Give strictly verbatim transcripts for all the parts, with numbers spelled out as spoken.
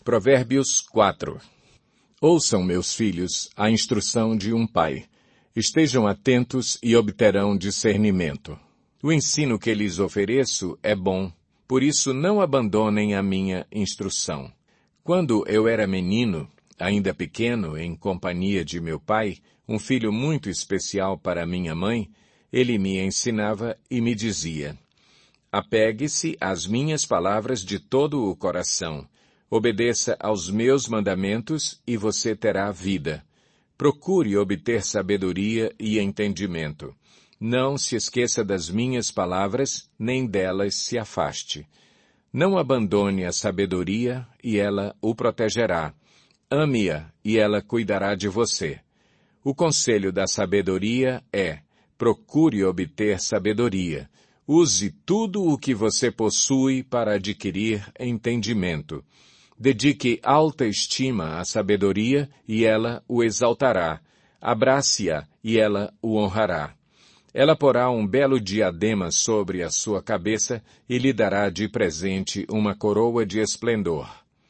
Provérbios quatro. Ouçam, meus filhos, a instrução de um pai. Estejam atentos e obterão discernimento. O ensino que lhes ofereço é bom, por isso não abandonem a minha instrução. Quando eu era menino, ainda pequeno, em companhia de meu pai, um filho muito especial para minha mãe, ele me ensinava e me dizia: apegue-se às minhas palavras de todo o coração. Obedeça aos meus mandamentos e você terá vida. Procure obter sabedoria e entendimento. Não se esqueça das minhas palavras, nem delas se afaste. Não abandone a sabedoria e ela o protegerá. Ame-a e ela cuidará de você. O conselho da sabedoria é: procure obter sabedoria. Use tudo o que você possui para adquirir entendimento. Dedique alta estima à sabedoria e ela o exaltará. Abrace-a e ela o honrará. Ela porá um belo diadema sobre a sua cabeça e lhe dará de presente uma coroa de esplendor.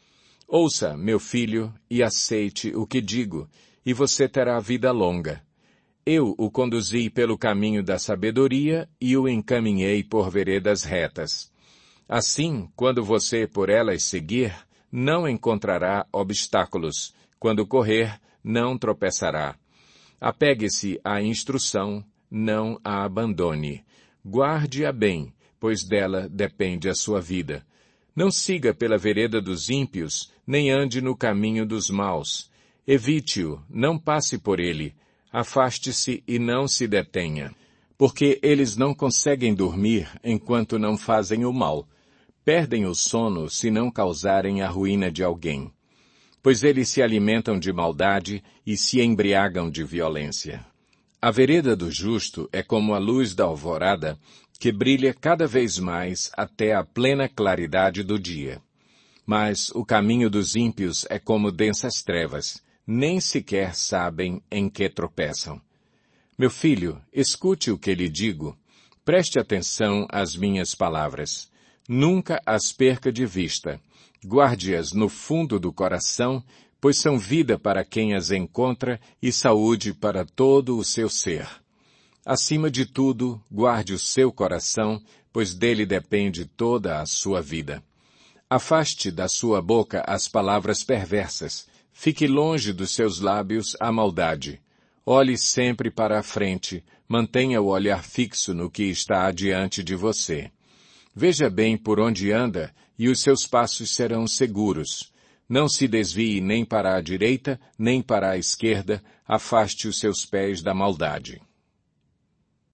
Ouça, meu filho, e aceite o que digo, e você terá vida longa. Eu o conduzi pelo caminho da sabedoria e o encaminhei por veredas retas. Assim, quando você por elas seguir, não encontrará obstáculos. Quando correr, não tropeçará. Apegue-se à instrução, não a abandone. Guarde-a bem, pois dela depende a sua vida. Não siga pela vereda dos ímpios, nem ande no caminho dos maus. Evite-o, não passe por ele. Afaste-se e não se detenha. Porque eles não conseguem dormir enquanto não fazem o mal. Perdem o sono se não causarem a ruína de alguém. Pois eles se alimentam de maldade e se embriagam de violência. A vereda do justo é como a luz da alvorada, que brilha cada vez mais até a plena claridade do dia. Mas o caminho dos ímpios é como densas trevas, nem sequer sabem em que tropeçam. Meu filho, escute o que lhe digo. Preste atenção às minhas palavras. Nunca as perca de vista. Guarde-as no fundo do coração, pois são vida para quem as encontra e saúde para todo o seu ser. Acima de tudo, guarde o seu coração, pois dele depende toda a sua vida. Afaste da sua boca as palavras perversas. Fique longe dos seus lábios a maldade. Olhe sempre para a frente, mantenha o olhar fixo no que está adiante de você. Veja bem por onde anda, e os seus passos serão seguros. Não se desvie nem para a direita, nem para a esquerda, afaste os seus pés da maldade.